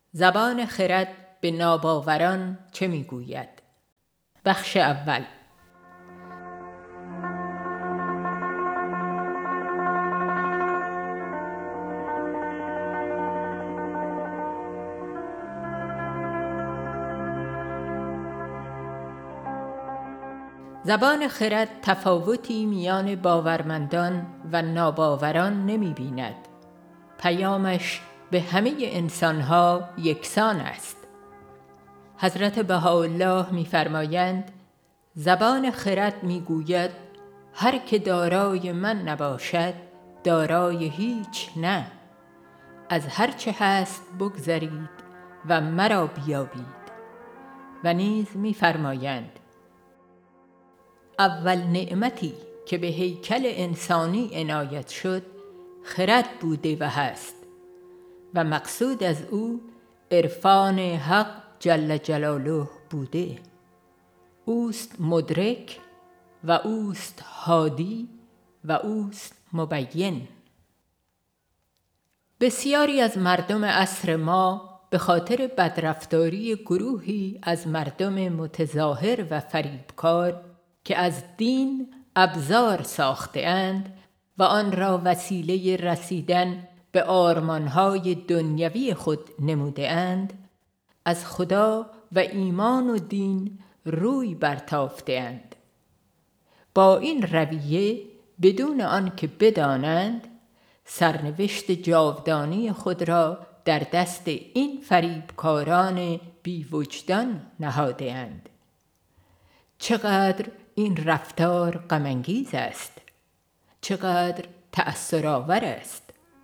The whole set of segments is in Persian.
زبان خرد به ناباوران چه میگوید؟ بخش اول. زبان خرد تفاوتی میان باورمندان و ناباوران نمی بیند. پیامش به همه انسانها یکسان است. حضرت بهاءالله می فرمایند زبان خرد می گوید هر که دارای من نباشد دارای هیچ نه. از هر چه هست بگذرید و مرا بیابید. و نیز می فرمایند اول نعمتی که به هیکل انسانی عنایت شد خرد بوده و هست و مقصود از او عرفان حق جل جلاله بوده. اوست مدرک و اوست هادی و اوست مبین. بسیاری از مردم عصر ما به خاطر بدرفتاری گروهی از مردم متظاهر و فریبکار که از دین ابزار ساخته‌اند و آن را وسیله رسیدن به آرمان‌های دنیوی خود نموده‌اند، از خدا و ایمان و دین روی برتافته‌اند. با این رویه بدون آنکه بدانند سرنوشت جاودانی خود را در دست این فریبکاران بی وجدان نهاده‌اند. چقدر این رفتار غم‌انگیز است، چقدر تأثرآور است.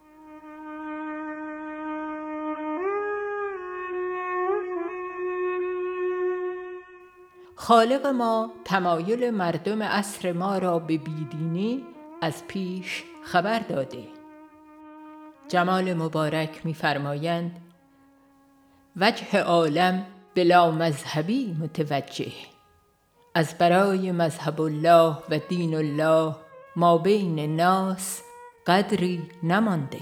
خالق ما تمایل مردم عصر ما را به بیدینی از پیش خبر داده. جمال مبارک می فرمایند وجه عالم بلا مذهبی متوجه. از برای مذهب الله و دین الله ما بین ناس قدری نمانده.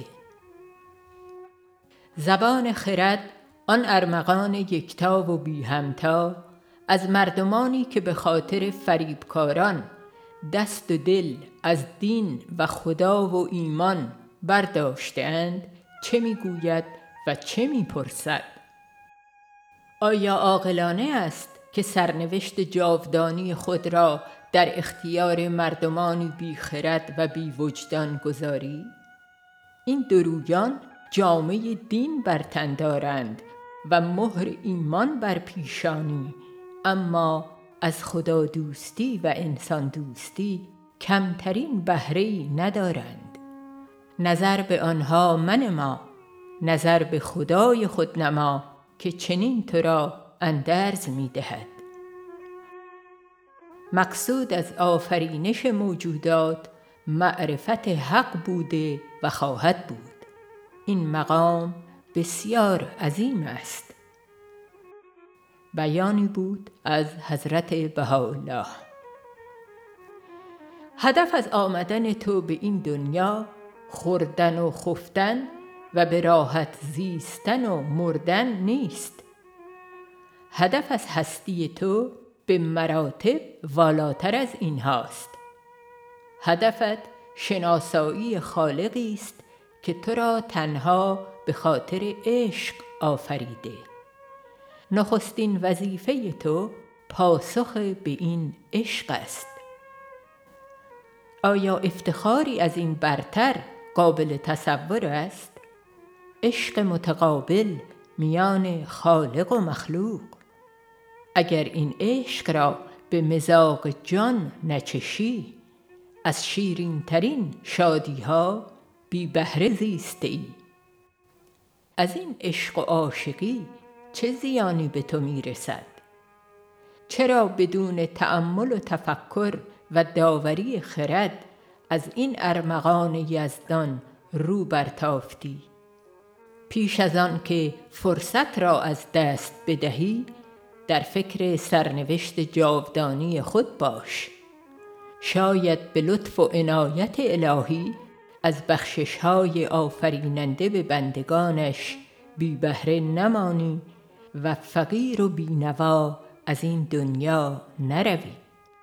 زبان خرد آن ارمغان یکتا و بی همتا از مردمانی که به خاطر فریبکاران دست و دل از دین و خدا و ایمان برداشته‌اند چه میگوید و چه میپرسد؟ آیا عاقلانه است که سرنوشت جاودانی خود را در اختیار مردمانی بی خرد و بی وجدان گذاری؟ این درویان جامه دین بر تن دارند و مهر ایمان بر پیشانی، اما از خدا دوستی و انسان دوستی کمترین بهره‌ای ندارند. نظر به آنها منما، نظر به خدای خود نما که چنین تو را اندرز می دهد. مقصود از آفرینش موجودات معرفت حق بوده و خواهد بود. این مقام بسیار عظیم است. بیانی بود از حضرت بهاءالله. هدف از آمدن تو به این دنیا خوردن و خفتن و به راحت زیستن و مردن نیست. هدف از هستی تو به مراتب والاتر از این هاست. هدفت شناسایی خالقی است که تو را تنها به خاطر عشق آفریده. نخستین وظیفه تو پاسخ به این عشق است. آیا افتخاری از این برتر قابل تصور است؟ عشق متقابل میان خالق و مخلوق. اگر این عشق را به مذاق جان نچشی، از شیرین ترین شادی ها بی بهره زیسته ای. از این عشق و عاشقی چه زیانی به تو می رسد؟ چرا بدون تأمل و تفکر و داوری خرد از این ارمغان یزدان رو برتافتی؟ پیش از آن که فرصت را از دست بدهی در فکر سرنوشت جاودانی خود باش. شاید به لطف و عنایت الهی از بخشش‌های آفریننده به بندگانش بی بهره نمانی و فقیر و بینوا از این دنیا نروی.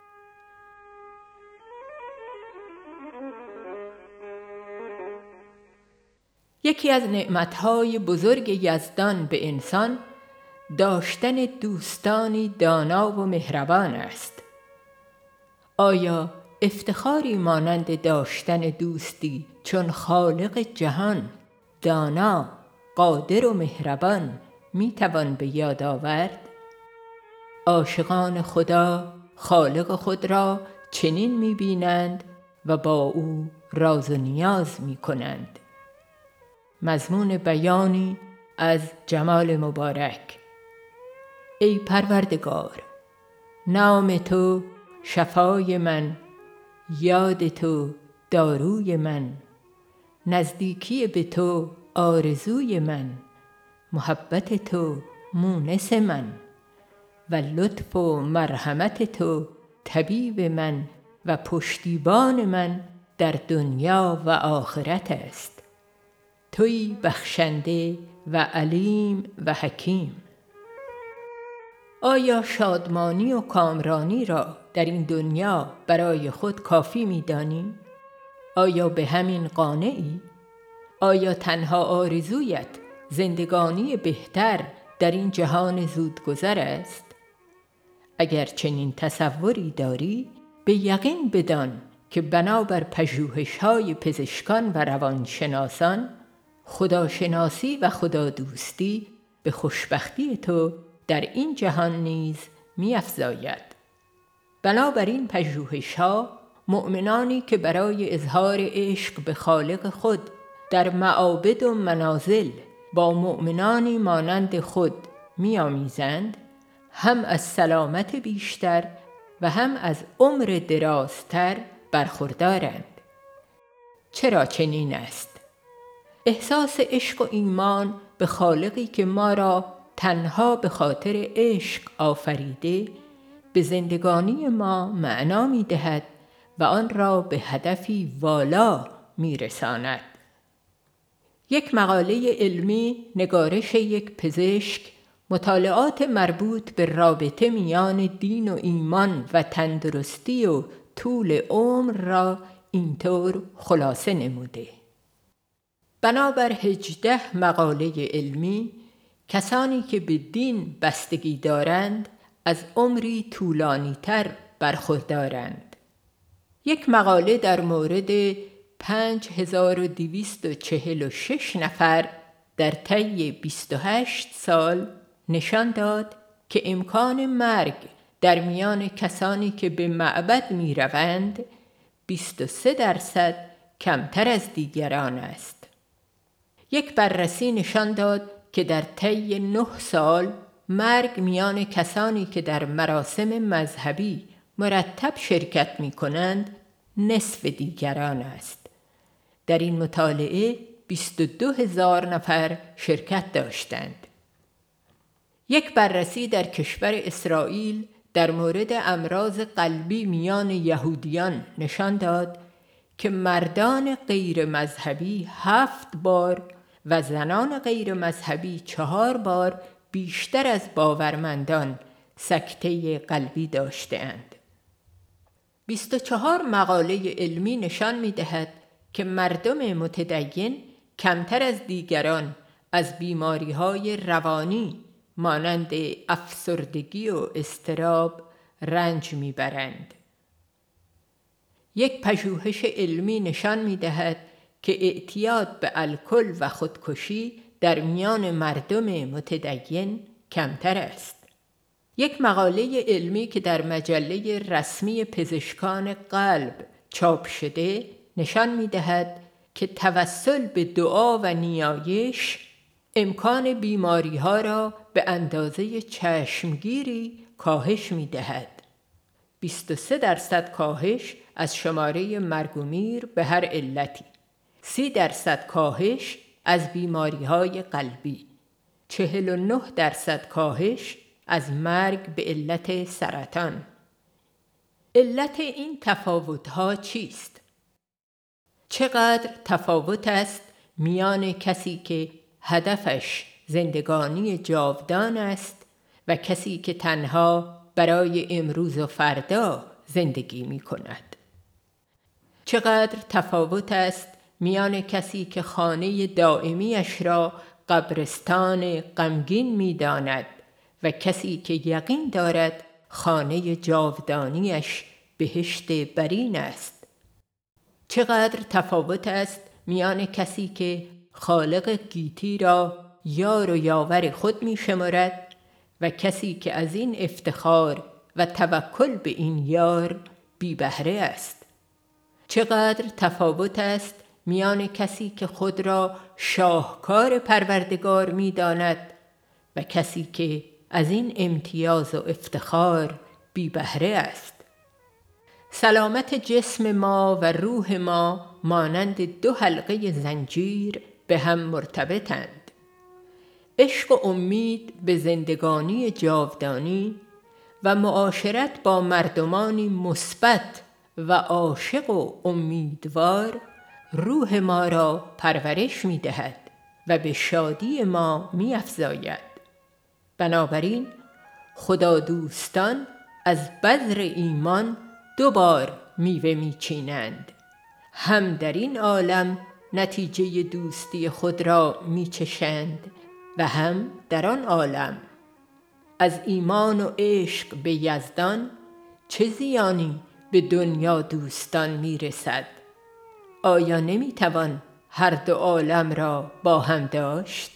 یکی از نعمتهای بزرگ یزدان به انسان داشتن دوستانی دانا و مهربان است. آیا افتخاری مانند داشتن دوستی چون خالق جهان، دانا، قادر و مهربان میتوان به یاد آورد؟ عاشقان خدا خالق خود را چنین میبینند و با او راز و نیاز میکنند. مضمون بیانی از جمال مبارک: ای پروردگار، نام تو شفای من، یاد تو داروی من، نزدیکی به تو آرزوی من، محبت تو مونس من و لطف و مرحمت تو طبیب من و پشتیبان من در دنیا و آخرت است. تویی بخشنده و علیم و حکیم. آیا شادمانی و کامرانی را در این دنیا برای خود کافی می‌دانی؟ آیا به همین قانعی؟ آیا تنها آرزویت زندگانی بهتر در این جهان زودگذر است؟ اگر چنین تصوری داری، به یقین بدان که بنابر پژوهش‌های پزشکان و روانشناسان، خداشناسی و خدادوستی به خوشبختی تو در این جهان نیز می‌افزاید. بنابراین پژوهش‌ها مؤمنانی که برای اظهار عشق به خالق خود در معابد و منازل با مؤمنانی مانند خود می‌آمیزند، هم از سلامت بیشتر و هم از عمر درازتر برخوردارند. چرا چنین است؟ احساس عشق و ایمان به خالقی که ما را تنها به خاطر عشق آفریده به زندگانی ما معنا می‌دهد و آن را به هدفی والا می‌رساند. یک مقاله علمی نگارش یک پزشک مطالعات مربوط به رابطه میان دین و ایمان و تندرستی و طول عمر را اینطور خلاصه نموده: بنابر 18 مقاله علمی، کسانی که به دین بستگی دارند از عمری طولانی‌تر برخوردارند. یک مقاله در مورد 5246 نفر در طی 28 سال نشان داد که امکان مرگ در میان کسانی که به معبد می روند 23% کمتر از دیگران است. یک بررسی نشان داد که در طی 9 سال مرگ میان کسانی که در مراسم مذهبی مرتب شرکت می کنند نصف دیگران است. در این مطالعه 22,000 نفر شرکت داشتند. یک بررسی در کشور اسرائیل در مورد امراض قلبی میان یهودیان نشان داد که مردان غیر مذهبی 7 بار و زنان غیر مذهبی 4 بار بیشتر از باورمندان سکته قلبی داشته‌اند. 24 مقاله علمی نشان می‌دهد که مردم متدین کمتر از دیگران از بیماری‌های روانی مانند افسردگی و اضطراب رنج می‌برند. یک پژوهش علمی نشان می‌دهد که اعتیاد به الکل و خودکشی در میان مردم متدین کمتر است. یک مقاله علمی که در مجله رسمی پزشکان قلب چاپ شده نشان می‌دهد که توسل به دعا و نیایش امکان بیماری‌ها را به اندازه چشمگیری کاهش می‌دهد. 23% کاهش از شماره مرگ و میر به هر علتی، 30% کاهش از بیماری‌های قلبی، 49% کاهش از مرگ به علت سرطان. علت این تفاوت‌ها چیست؟ چقدر تفاوت است میان کسی که هدفش زندگانی جاودان است و کسی که تنها برای امروز و فردا زندگی می کند. چقدر تفاوت است میان کسی که خانه دائمیش را قبرستان غمگین می داند و کسی که یقین دارد خانه جاودانیش بهشت برین است. چقدر تفاوت است میان کسی که خالق گیتی را یار و یاور خود می شمارد و کسی که از این افتخار و توکل به این یار بی بهره است. چقدر تفاوت است میان کسی که خود را شاهکار پروردگار می داند و کسی که از این امتیاز و افتخار بی بهره است. سلامت جسم ما و روح ما مانند دو حلقه زنجیر به هم مرتبطند. عشق و امید به زندگانی جاودانی و معاشرت با مردمانی مثبت و عاشق و امیدوار روح ما را پرورش می دهد و به شادی ما می افزاید. بنابراین خدا دوستان از بذر ایمان 2 بار میوه می چینند. هم در این عالم نتیجه دوستی خود را می چشند و هم در آن عالم. از ایمان و عشق به یزدان چه زیانی به دنیا دوستان می رسد؟ آیا نمی توان هر 2 عالم را با هم داشت؟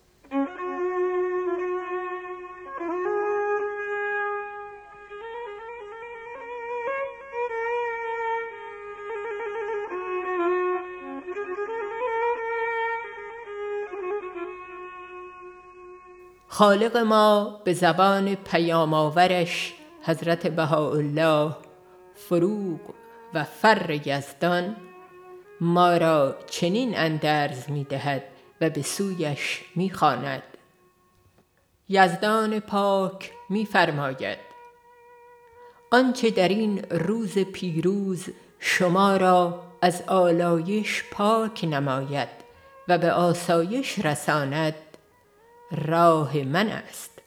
خالق ما به زبان پیام آورش حضرت بهاءالله فروغ و فر یزدان ما را چنین اندرز می دهد و به سویش می خواند. یزدان پاک می فرماید: آنچه در این روز پیروز شما را از آلایش پاک نماید و به آسایش رساند راه من است.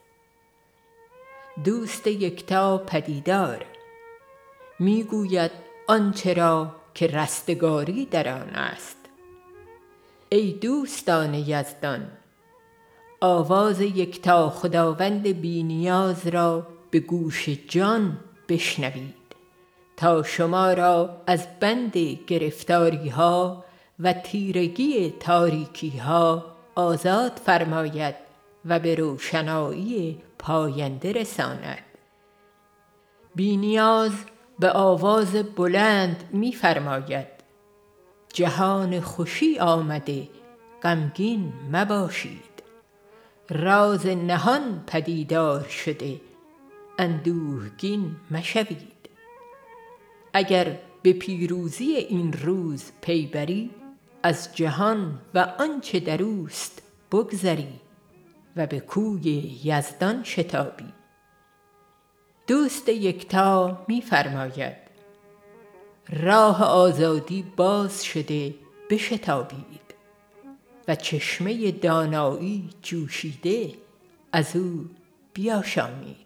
دوست یکتا پدیدار می گوید آنچه را که رستگاری در آن است. ای دوستان یزدان، آواز یکتا خداوند بی نیاز را به گوش جان بشنوید تا شما را از بند گرفتاری ها و تیرگی تاریکی ها آزاد فرماید و به روشنایی پاینده رساند. بی نیاز به آواز بلند می فرماید: جهان خوشی آمده، غمگین مباشید. راز نهان پدیدار شده، اندوهگین مشوید. اگر به پیروزی این روز پی بری، از جهان و آنچه در اوست بگذری و به کوی یزدان شتابی. دوست یکتا می فرماید: راه آزادی باز شده، بشتابید و چشمه دانایی جوشیده، از او بیاشامید.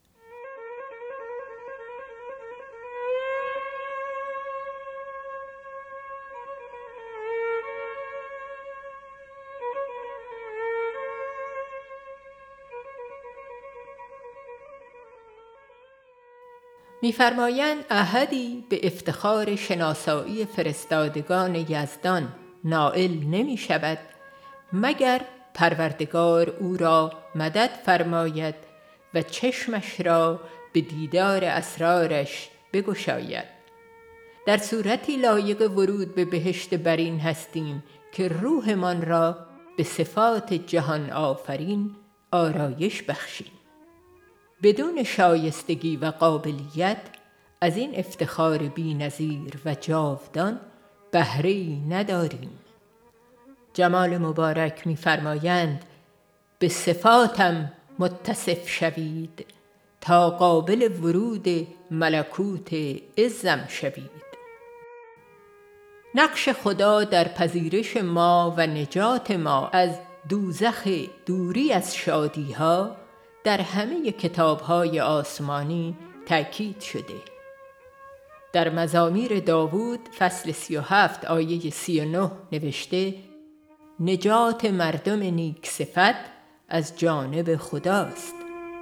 می‌فرمایند احدی به افتخار شناسایی فرستادگان یزدان نائل نمی شود مگر پروردگار او را مدد فرماید و چشمش را به دیدار اسرارش بگشاید. در صورتی لایق ورود به بهشت برین هستیم که روحمان را به صفات جهان آفرین آرایش بخشیم. بدون شایستگی و قابلیت از این افتخار بی‌نظیر و جاودان بهره‌ای نداریم. جمال مبارک می‌فرمایند: به صفاتم متصف شوید تا قابل ورود ملکوت عزم شوید. نقش خدا در پذیرش ما و نجات ما از دوزخ دوری از شادی‌ها در همه کتاب‌های آسمانی تأکید شده. در مزامیر داوود فصل 37 آیه 39 نوشته: نجات مردم نیک صفت از جانب خداست.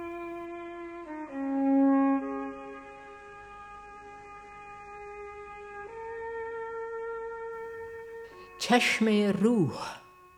چشم روح.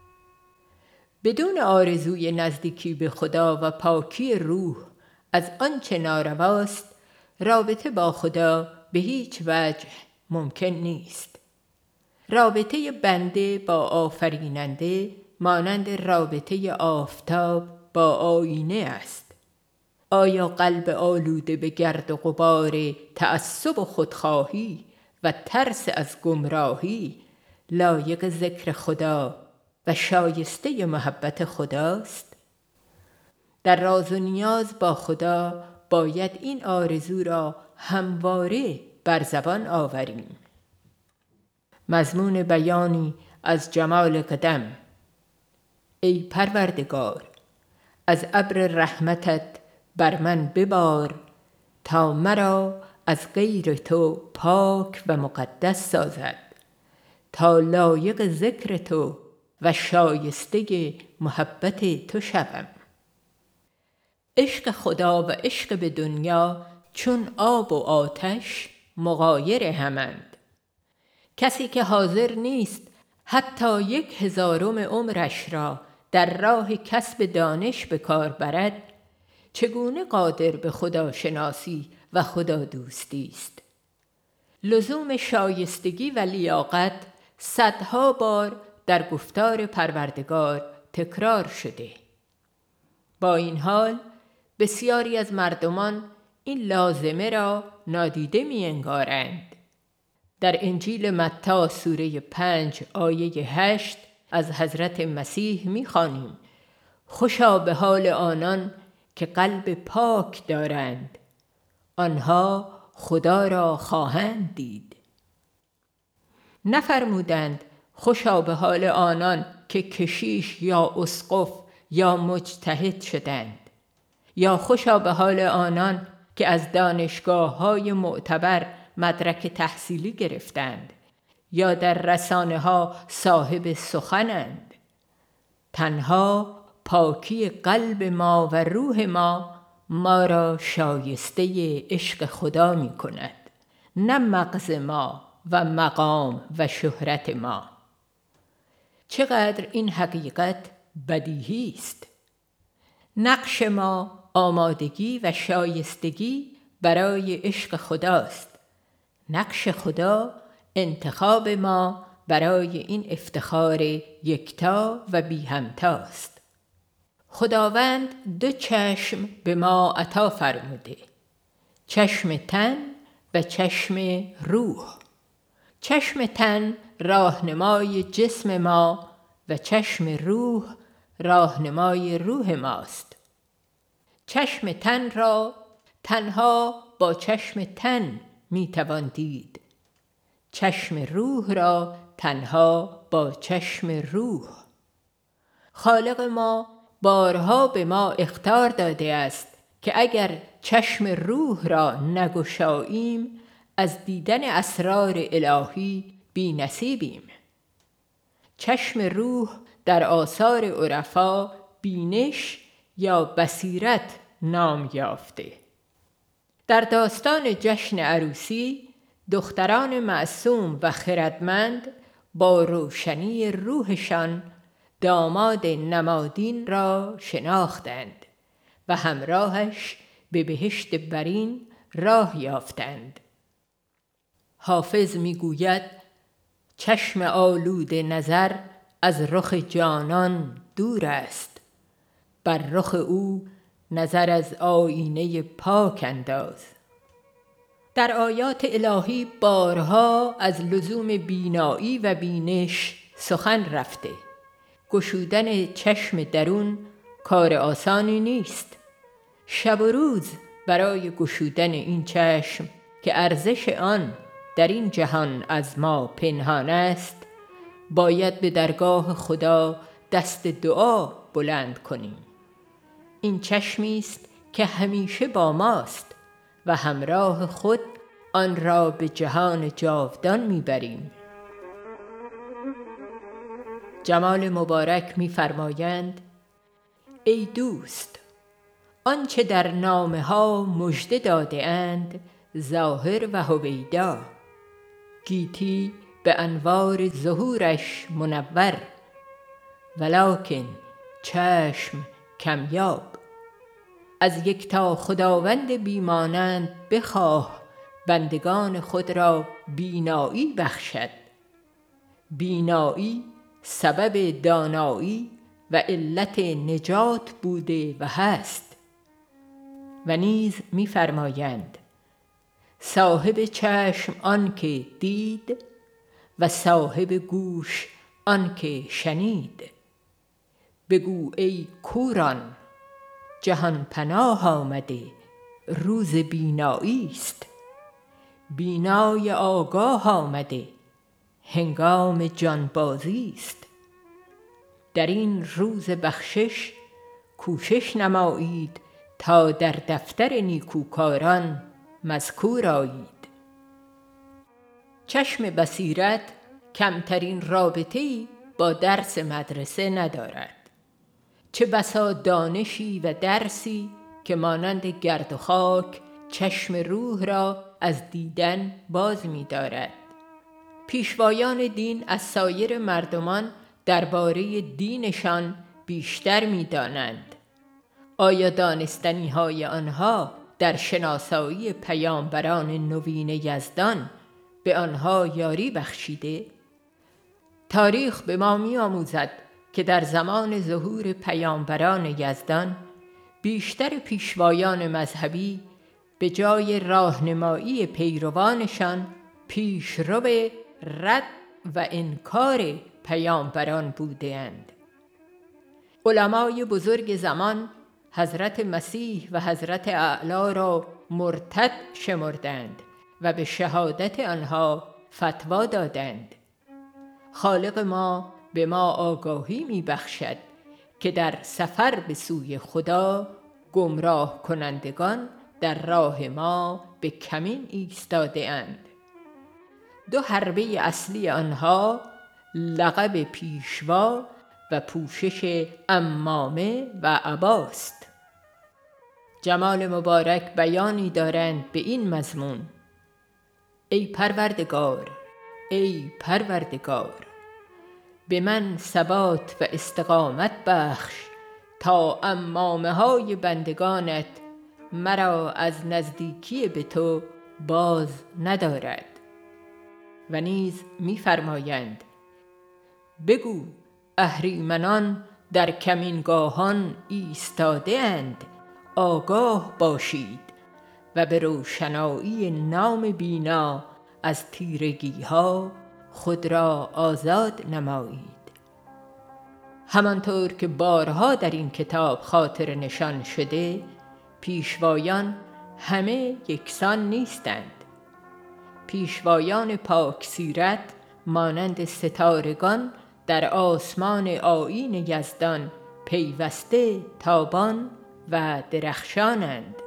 بدون آرزوی نزدیکی به خدا و پاکی روح از آنچه نارواست، رابطه با خدا به هیچ وجه ممکن نیست. رابطه بنده با آفریننده مانند رابطه آفتاب با آینه است. آیا قلب آلوده به گرد و غبار تعصب و خودخواهی و ترس از گمراهی لایق ذکر خدا و شایسته محبت خداست؟ در راز و نیاز با خدا باید این آرزو را همواره بر زبان آوریم. مضمون بیانی از جمال قدم. ای پروردگار، از ابر رحمتت بر من ببار، تا مرا از غیر تو پاک و مقدس سازد، تا لایق ذکر تو و شایسته محبت تو شوم. عشق خدا و عشق به دنیا چون آب و آتش مغایر همند. کسی که حاضر نیست حتی 1/1000 عمرش را در راه کسب دانش به کار برد، چگونه قادر به خداشناسی و خدا دوستی است؟ لزوم شایستگی و لیاقت صدها بار در گفتار پروردگار تکرار شده. با این حال بسیاری از مردمان این لازمه را نادیده می انگارند. در انجیل متی سوره 5 آیه 8 از حضرت مسیح می خوانیم: خوشا به حال آنان که قلب پاک دارند، آنها خدا را خواهند دید. نفرمودند خوشا به حال آنان که کشیش یا اسقف یا مجتهد شدند، یا خوشا به حال آنان که از دانشگاه‌های معتبر مدرک تحصیلی گرفتند یا در رسانه‌ها صاحب سخنند. تنها پاکی قلب ما و روح ما را شایسته عشق خدا می کند، نه مغز ما و مقام و شهرت ما. چقدر این حقیقت بدیهی است! نقش ما آمادگی و شایستگی برای عشق خداست. نقش خدا انتخاب ما برای این افتخار یکتا و بی همتاست. خداوند 2 چشم به ما عطا فرموده: چشم تن و چشم روح. چشم تن راهنمای جسم ما و چشم روح راهنمای روح ماست. چشم تن را تنها با چشم تن می توان دید، چشم روح را تنها با چشم روح. خالق ما بارها به ما اخطار داده است که اگر چشم روح را نگشاییم از دیدن اسرار الهی بی نصیبیم. چشم روح در آثار عرفا بینش یا بصیرت نام یافته. در داستان جشن عروسی دختران معصوم و خردمند با روشنی روحشان داماد نمادین را شناختند و همراهش به بهشت برین راه یافتند. حافظ میگوید: چشم آلوده نظر از رخ جانان دور است، بر رخ او نظر از آیینه پاک انداز. در آیات الهی بارها از لزوم بینایی و بینش سخن رفته. گشودن چشم درون کار آسانی نیست. شب و روز برای گشودن این چشم که ارزش آن در این جهان از ما پنهان است، باید به درگاه خدا دست دعا بلند کنیم. این چشمی است که همیشه با ماست و همراه خود آن را به جهان جاودان میبریم. جمال مبارک می‌فرمایند: ای دوست، آنچه در نامه ها مژده داده اند ظاهر و هویدا، گیتی به انوار ظهورش منور، ولکن چشم کمیاب. از یکتا خداوند بیمانند بخواه بندگان خود را بینایی بخشد. بینایی سبب دانایی و علت نجات بوده و هست. و نیز می‌فرمایند: صاحب چشم آن که دید و صاحب گوش آن که شنید. بگو ای کوران جهان پناه آمده، روز بینایی است. بینای آگاه آمده، هنگام جانبازی است. در این روز بخشش کوشش نمایید تا در دفتر نیکوکاران مذکور آیید. چشم بصیرت کمترین رابطه‌ای با درس مدرسه ندارد. چه بسا دانشی و درسی که مانند گرد و خاک چشم روح را از دیدن باز می‌دارد. پیشوایان دین از سایر مردمان درباره دینشان بیشتر می‌دانند. آیا دانستنی‌های آنها در شناسایی پیامبران نوین یزدان به آنها یاری بخشیده؟ تاریخ به ما می‌آموزد که در زمان ظهور پیامبران یزدان بیشتر پیشوایان مذهبی به جای راهنمایی پیروانشان پیشرو رد و انکار پیامبران بودند. علمای بزرگ زمان حضرت مسیح و حضرت اعلی را مرتد شمردند و به شهادت آنها فتوا دادند. خالق ما به ما آگاهی می‌بخشد که در سفر به سوی خدا گمراه کنندگان در راه ما به کمین ایستاده اند. دو حربه اصلی آنها لقب پیشوا و پوشش عمامه و عباست. جمال مبارک بیانی دارند به این مضمون: ای پروردگار، ای پروردگار، به من ثبات و استقامت بخش تا عمامه های بندگانت مرا از نزدیکی به تو باز ندارد. و نیز می‌فرمایند: بگو اهریمنان در کمینگاهان ایستاده اند، آگاه باشید و به روشنایی نام بینا از تیرگی‌ها خود را آزاد نمایید. همانطور که بارها در این کتاب خاطر نشان شده، پیشوایان همه یکسان نیستند. پیشوایان پاک سیرت مانند ستارگان در آسمان آیین یزدان پیوسته تابان و درخشانند.